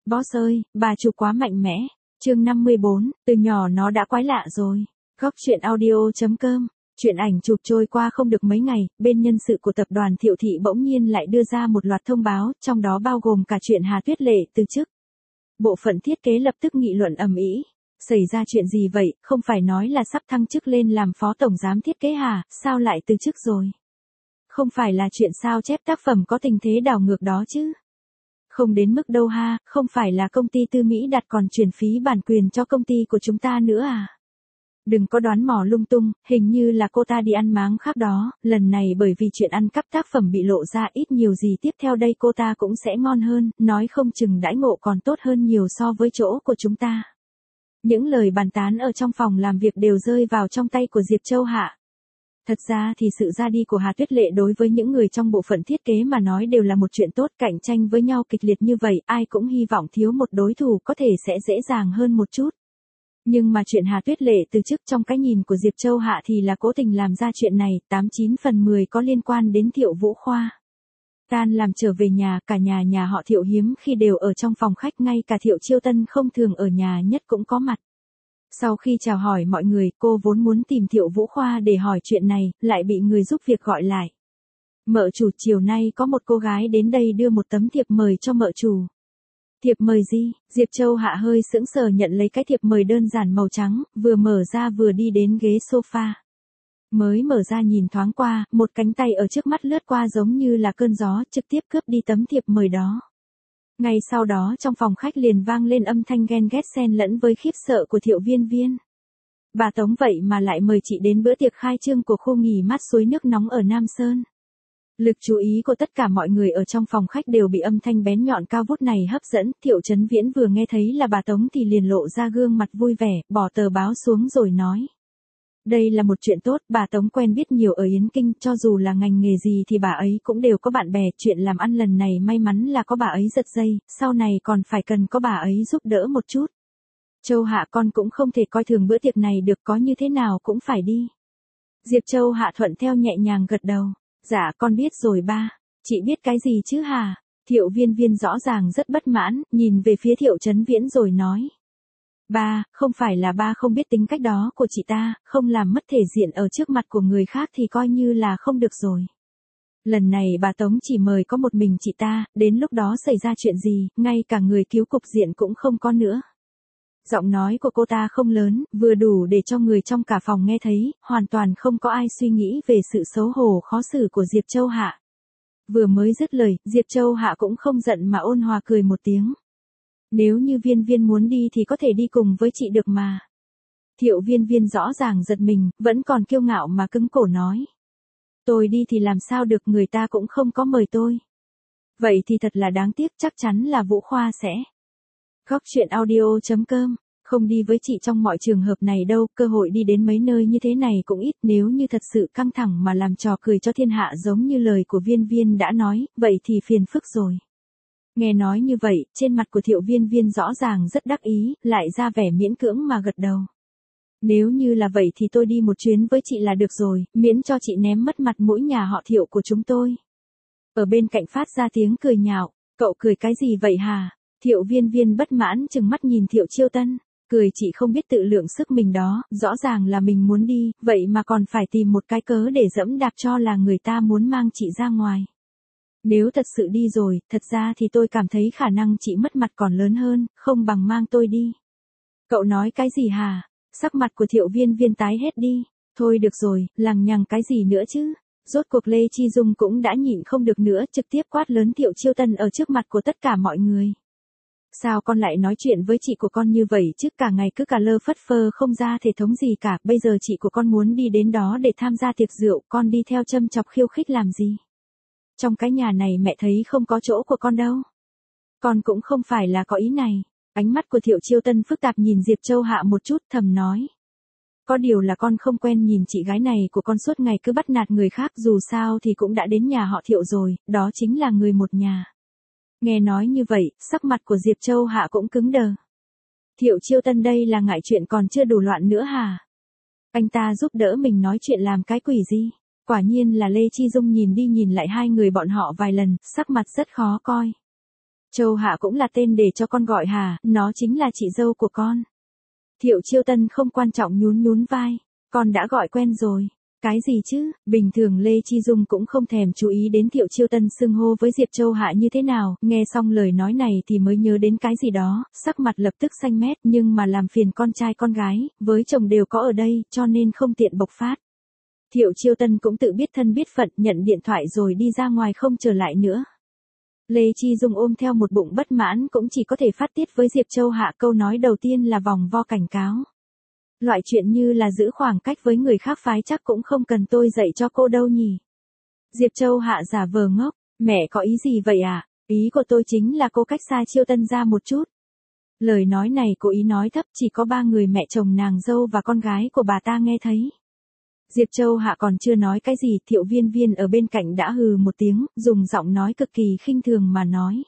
Boss ơi, bà chủ quá mạnh mẽ. Chương 54, từ nhỏ nó đã quái lạ rồi. Góc truyện audio.com. Chuyện ảnh chụp trôi qua không được mấy ngày, bên nhân sự của tập đoàn Thiệu Thị bỗng nhiên lại đưa ra một loạt thông báo, trong đó bao gồm cả chuyện Hà Tuyết Lệ từ chức. Bộ phận thiết kế lập tức nghị luận ầm ĩ. Xảy ra chuyện gì vậy, không phải nói là sắp thăng chức lên làm phó tổng giám thiết kế hả, sao lại từ chức rồi? Không phải là chuyện sao chép tác phẩm có tình thế đảo ngược đó chứ? Không đến mức đâu ha, không phải là công ty tư Mỹ đặt còn chuyển phí bản quyền cho công ty của chúng ta nữa à? Đừng có đoán mò lung tung, hình như là cô ta đi ăn máng khác đó, lần này bởi vì chuyện ăn cắp tác phẩm bị lộ ra ít nhiều gì tiếp theo đây cô ta cũng sẽ ngon hơn, nói không chừng đãi ngộ còn tốt hơn nhiều so với chỗ của chúng ta. Những lời bàn tán ở trong phòng làm việc đều rơi vào trong tay của Diệp Châu Hạ. Thật ra thì sự ra đi của Hà Tuyết Lệ đối với những người trong bộ phận thiết kế mà nói đều là một chuyện tốt, cạnh tranh với nhau kịch liệt như vậy, ai cũng hy vọng thiếu một đối thủ có thể sẽ dễ dàng hơn một chút. Nhưng mà chuyện Hà Tuyết Lệ từ chức trong cái nhìn của Diệp Châu Hạ thì là cố tình làm ra chuyện này, 89 phần 10 có liên quan đến Thiệu Vũ Khoa. Tan làm trở về nhà, cả nhà họ Thiệu hiếm khi đều ở trong phòng khách, ngay cả Thiệu Chiêu Tân không thường ở nhà nhất cũng có mặt. Sau khi chào hỏi mọi người, cô vốn muốn tìm Thiệu Vũ Khoa để hỏi chuyện này, lại bị người giúp việc gọi lại. Mợ chủ, chiều nay có một cô gái đến đây đưa một tấm thiệp mời cho mợ chủ. Thiệp mời gì? Diệp Châu Hạ hơi sững sờ nhận lấy cái thiệp mời đơn giản màu trắng, vừa mở ra vừa đi đến ghế sofa. Mới mở ra nhìn thoáng qua, một cánh tay ở trước mắt lướt qua giống như là cơn gió, trực tiếp cướp đi tấm thiệp mời đó. Ngay sau đó trong phòng khách liền vang lên âm thanh ghen ghét xen lẫn với khiếp sợ của Thiệu Viên Viên. Bà Tống vậy mà lại mời chị đến bữa tiệc khai trương của khu nghỉ mát suối nước nóng ở Nam Sơn. Lực chú ý của tất cả mọi người ở trong phòng khách đều bị âm thanh bén nhọn cao vút này hấp dẫn. Thiệu Chấn Viễn vừa nghe thấy là bà Tống thì liền lộ ra gương mặt vui vẻ, bỏ tờ báo xuống rồi nói. Đây là một chuyện tốt, bà Tống quen biết nhiều ở Yến Kinh, cho dù là ngành nghề gì thì bà ấy cũng đều có bạn bè, chuyện làm ăn lần này may mắn là có bà ấy giật dây, sau này còn phải cần có bà ấy giúp đỡ một chút. Châu Hạ con cũng không thể coi thường bữa tiệc này được, có như thế nào cũng phải đi. Diệp Châu Hạ thuận theo nhẹ nhàng gật đầu. Dạ con biết rồi ba. Chị biết cái gì chứ hả? Thiệu Viên Viên rõ ràng rất bất mãn, nhìn về phía Thiệu Chấn Viễn rồi nói. Ba, không phải là ba không biết tính cách đó của chị ta, không làm mất thể diện ở trước mặt của người khác thì coi như là không được rồi. Lần này bà Tống chỉ mời có một mình chị ta, đến lúc đó xảy ra chuyện gì, ngay cả người cứu cục diện cũng không có nữa. Giọng nói của cô ta không lớn, vừa đủ để cho người trong cả phòng nghe thấy, hoàn toàn không có ai suy nghĩ về sự xấu hổ khó xử của Diệp Châu Hạ. Vừa mới dứt lời, Diệp Châu Hạ cũng không giận mà ôn hòa cười một tiếng. Nếu như Viên Viên muốn đi thì có thể đi cùng với chị được mà. Thiệu Viên Viên rõ ràng giật mình, vẫn còn kiêu ngạo mà cứng cổ nói. Tôi đi thì làm sao được, người ta cũng không có mời tôi. Vậy thì thật là đáng tiếc, chắc chắn là Vũ Khoa sẽ. Góc truyện audio.com, không đi với chị trong mọi trường hợp này đâu, cơ hội đi đến mấy nơi như thế này cũng ít, nếu như thật sự căng thẳng mà làm trò cười cho thiên hạ giống như lời của Viên Viên đã nói, vậy thì phiền phức rồi. Nghe nói như vậy, trên mặt của Thiệu Viên Viên rõ ràng rất đắc ý, lại ra vẻ miễn cưỡng mà gật đầu. Nếu như là vậy thì tôi đi một chuyến với chị là được rồi, miễn cho chị ném mất mặt mũi nhà họ Thiệu của chúng tôi. Ở bên cạnh phát ra tiếng cười nhạo, cậu cười cái gì vậy hả? Thiệu Viên Viên bất mãn chừng mắt nhìn Thiệu Chiêu Tân, cười chị không biết tự lượng sức mình đó, rõ ràng là mình muốn đi, vậy mà còn phải tìm một cái cớ để dẫm đạp cho là người ta muốn mang chị ra ngoài. Nếu thật sự đi rồi, thật ra thì tôi cảm thấy khả năng chị mất mặt còn lớn hơn, không bằng mang tôi đi. Cậu nói cái gì hả? Sắc mặt của Thiệu Viên Viên tái hết đi. Thôi được rồi, lằng nhằng cái gì nữa chứ? Rốt cuộc Lê Chi Dung cũng đã nhịn không được nữa, trực tiếp quát lớn Thiệu Chiêu Tân ở trước mặt của tất cả mọi người. Sao con lại nói chuyện với chị của con như vậy chứ, cả ngày cứ cà lơ phất phơ không ra thể thống gì cả, bây giờ chị của con muốn đi đến đó để tham gia tiệc rượu, con đi theo châm chọc khiêu khích làm gì? Trong cái nhà này mẹ thấy không có chỗ của con đâu. Con cũng không phải là có ý này. Ánh mắt của Thiệu Chiêu Tân phức tạp nhìn Diệp Châu Hạ một chút, thầm nói. Có điều là con không quen nhìn chị gái này của con suốt ngày cứ bắt nạt người khác, dù sao thì cũng đã đến nhà họ Thiệu rồi, đó chính là người một nhà. Nghe nói như vậy, sắc mặt của Diệp Châu Hạ cũng cứng đờ. Thiệu Chiêu Tân đây là ngại chuyện còn chưa đủ loạn nữa hả? Anh ta giúp đỡ mình nói chuyện làm cái quỷ gì? Quả nhiên là Lê Chi Dung nhìn đi nhìn lại hai người bọn họ vài lần, sắc mặt rất khó coi. Châu Hạ cũng là tên để cho con gọi Hà, nó chính là chị dâu của con. Thiệu Chiêu Tân không quan trọng nhún nhún vai. Con đã gọi quen rồi. Cái gì chứ, bình thường Lê Chi Dung cũng không thèm chú ý đến Thiệu Chiêu Tân xưng hô với Diệp Châu Hạ như thế nào, nghe xong lời nói này thì mới nhớ đến cái gì đó, sắc mặt lập tức xanh mét, nhưng mà làm phiền con trai con gái, với chồng đều có ở đây, cho nên không tiện bộc phát. Thiệu Chiêu Tân cũng tự biết thân biết phận, nhận điện thoại rồi đi ra ngoài không trở lại nữa. Lê Chi Dung ôm theo một bụng bất mãn cũng chỉ có thể phát tiết với Diệp Châu Hạ, câu nói đầu tiên là vòng vo cảnh cáo. Loại chuyện như là giữ khoảng cách với người khác phái chắc cũng không cần tôi dạy cho cô đâu nhỉ. Diệp Châu Hạ giả vờ ngốc, mẹ có ý gì vậy à? Ý của tôi chính là cô cách xa Chiêu Tân ra một chút. Lời nói này cố ý nói thấp, chỉ có 3 người mẹ chồng nàng dâu và con gái của bà ta nghe thấy. Diệp Châu Hạ còn chưa nói cái gì, Thiệu Viên Viên ở bên cạnh đã hừ một tiếng, dùng giọng nói cực kỳ khinh thường mà nói.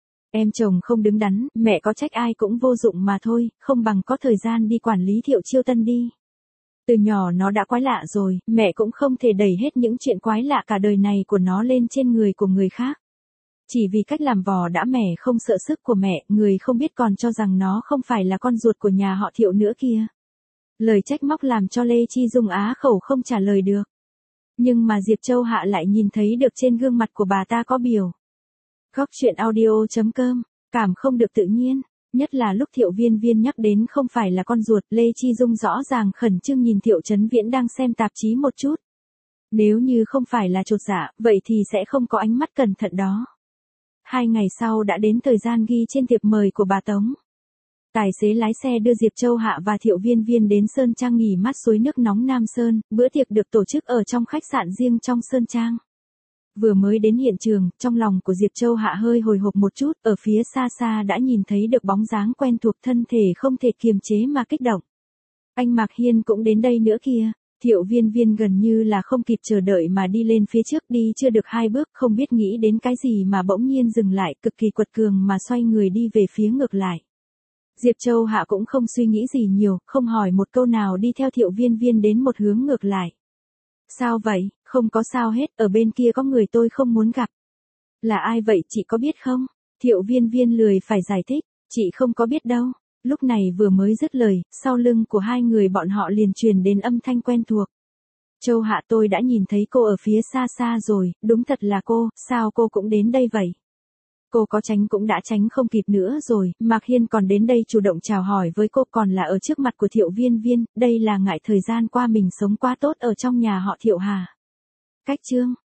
Em chồng không đứng đắn, mẹ có trách ai cũng vô dụng mà thôi, không bằng có thời gian đi quản lý Thiệu Chiêu Tân đi. Từ nhỏ nó đã quái lạ rồi, mẹ cũng không thể đẩy hết những chuyện quái lạ cả đời này của nó lên trên người của người khác. Chỉ vì cách làm vò đã mẻ không sợ sức của mẹ, người không biết còn cho rằng nó không phải là con ruột của nhà họ Thiệu nữa kia. Lời trách móc làm cho Lê Chi Dung á khẩu không trả lời được. Nhưng mà Diệp Châu Hạ lại nhìn thấy được trên gương mặt của bà ta có biểu. Góc truyện audio.com, cảm không được tự nhiên, nhất là lúc Thiệu Viên Viên nhắc đến không phải là con ruột, Lê Chi Dung rõ ràng khẩn trương nhìn Thiệu Chấn Viễn đang xem tạp chí một chút. Nếu như không phải là chột dạ, vậy thì sẽ không có ánh mắt cẩn thận đó. 2 ngày sau đã đến thời gian ghi trên thiệp mời của bà Tống. Tài xế lái xe đưa Diệp Châu Hạ và Thiệu Viên Viên đến Sơn Trang nghỉ mát suối nước nóng Nam Sơn, bữa tiệc được tổ chức ở trong khách sạn riêng trong Sơn Trang. Vừa mới đến hiện trường, trong lòng của Diệp Châu Hạ hơi hồi hộp một chút, ở phía xa xa đã nhìn thấy được bóng dáng quen thuộc, thân thể không thể kiềm chế mà kích động. Anh Mạc Hiên cũng đến đây nữa kìa. Thiệu Viên Viên gần như là không kịp chờ đợi mà đi lên phía trước, đi chưa được 2 bước, không biết nghĩ đến cái gì mà bỗng nhiên dừng lại, cực kỳ quật cường mà xoay người đi về phía ngược lại. Diệp Châu Hạ cũng không suy nghĩ gì nhiều, không hỏi một câu nào đi theo Thiệu Viên Viên đến một hướng ngược lại. Sao vậy, không có sao hết, ở bên kia có người tôi không muốn gặp. Là ai vậy chị có biết không? Thiệu Viên Viên lười phải giải thích, chị không có biết đâu. Lúc này vừa mới dứt lời, sau lưng của 2 người bọn họ liền truyền đến âm thanh quen thuộc. Châu Hạ, tôi đã nhìn thấy cô ở phía xa xa rồi, đúng thật là cô, sao cô cũng đến đây vậy? Cô có tránh cũng đã tránh không kịp nữa rồi, Mạc Hiên còn đến đây chủ động chào hỏi với cô, còn là ở trước mặt của Thiệu Viên Viên, đây là ngại thời gian qua mình sống quá tốt ở trong nhà họ Thiệu Hà. Cách chương